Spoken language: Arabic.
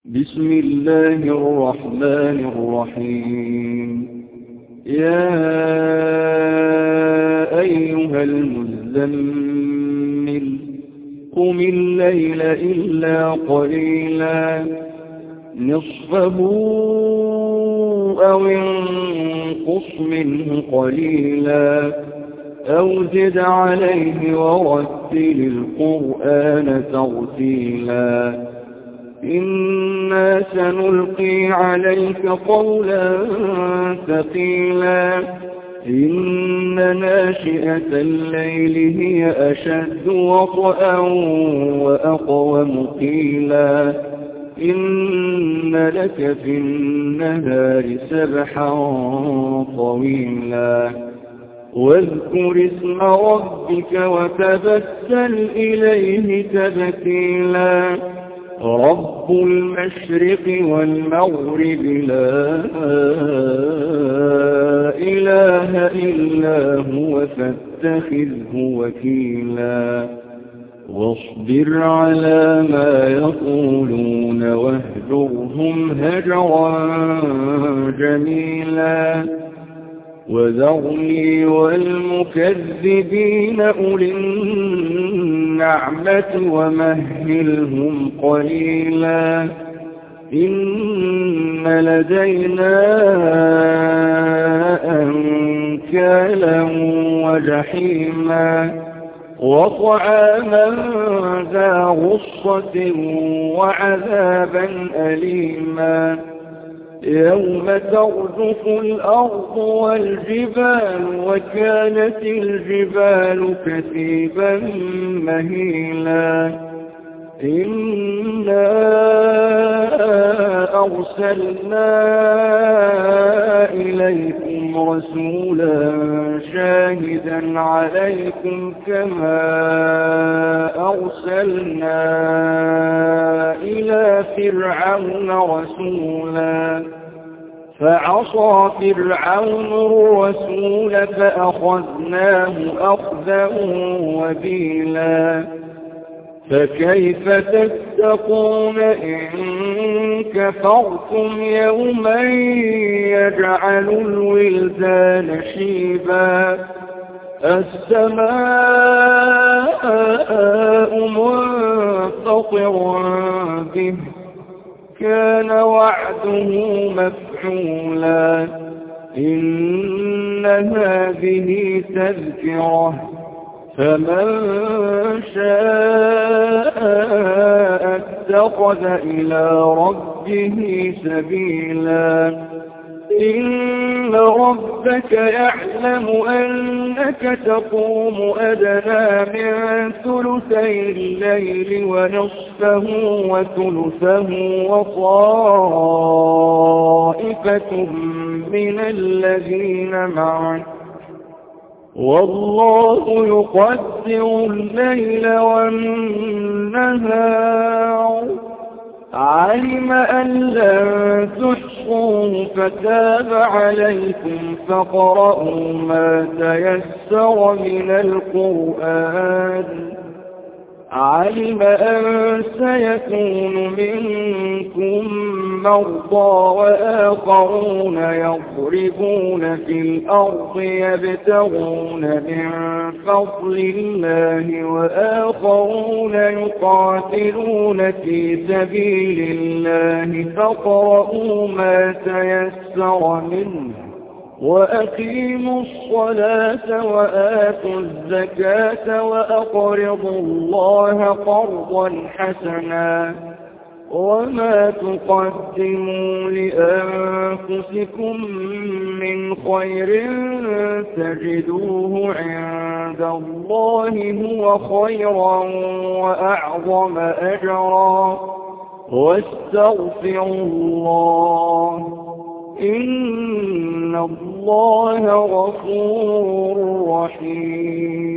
بسم الله الرحمن الرحيم. يا أيها المزمل قم الليل إلا قليلا نصفه أو انقص منه قليلا أو زد عليه ورتل القرآن ترتيلا إنا سنلقي عليك قولا ثقيلا إن ناشئة الليل هي أشد وطئا وأقوم قيلا إن لك في النهار سبحا طويلا واذكر اسم ربك وتبتل إليه تبتيلا رب المشرق والمغرب لا إله إلا هو فاتخذه وكيلا واصبر على ما يقولون واهجرهم هجرا جميلا وذرني والمكذبين أولي النعمة ومهلهم قليلا إن لدينا أنكالا وجحيما وطعاما ذا غصة وعذابا أليما يوم ترجف الأرض والجبال وكانت الجبال كثيبا مهيلا إنا أرسلنا إليكم رسولا شاهدا عليكم كما أرسلنا إلى فرعون رسولا فعصى فرعون الرسول فأخذناه أخذا وبيلا فكيف تتقون إن كفرتم يوما يجعل الولدان شيبا السماء منفطر به كان وعده مفعولا إن هذه تذكرة فمن شاء اتخذ إلى ربه سبيلا إن ربك يعلم أنك تقوم أدنى من ثلثي الليل ونصفه وثلثه وطائفة من الذين معك والله يقدر الليل والنهار علم أن لن تحصوه فتاب عليكم فاقرؤوا ما تيسر من القرآن علم أن سيكون منكم مرضى وآخرون يضربون في الأرض يبتغون من فضل الله وآخرون يقاتلون في سبيل الله فاقرؤوا ما تيسر منه وأقيموا الصلاة وآتوا الزكاة وأقرضوا الله قرضا حسنا وما تقدموا لأنفسكم من خير تجدوه عند الله هو خيرا وأعظم أجرا واستغفروا الله إن الله غفور رحيم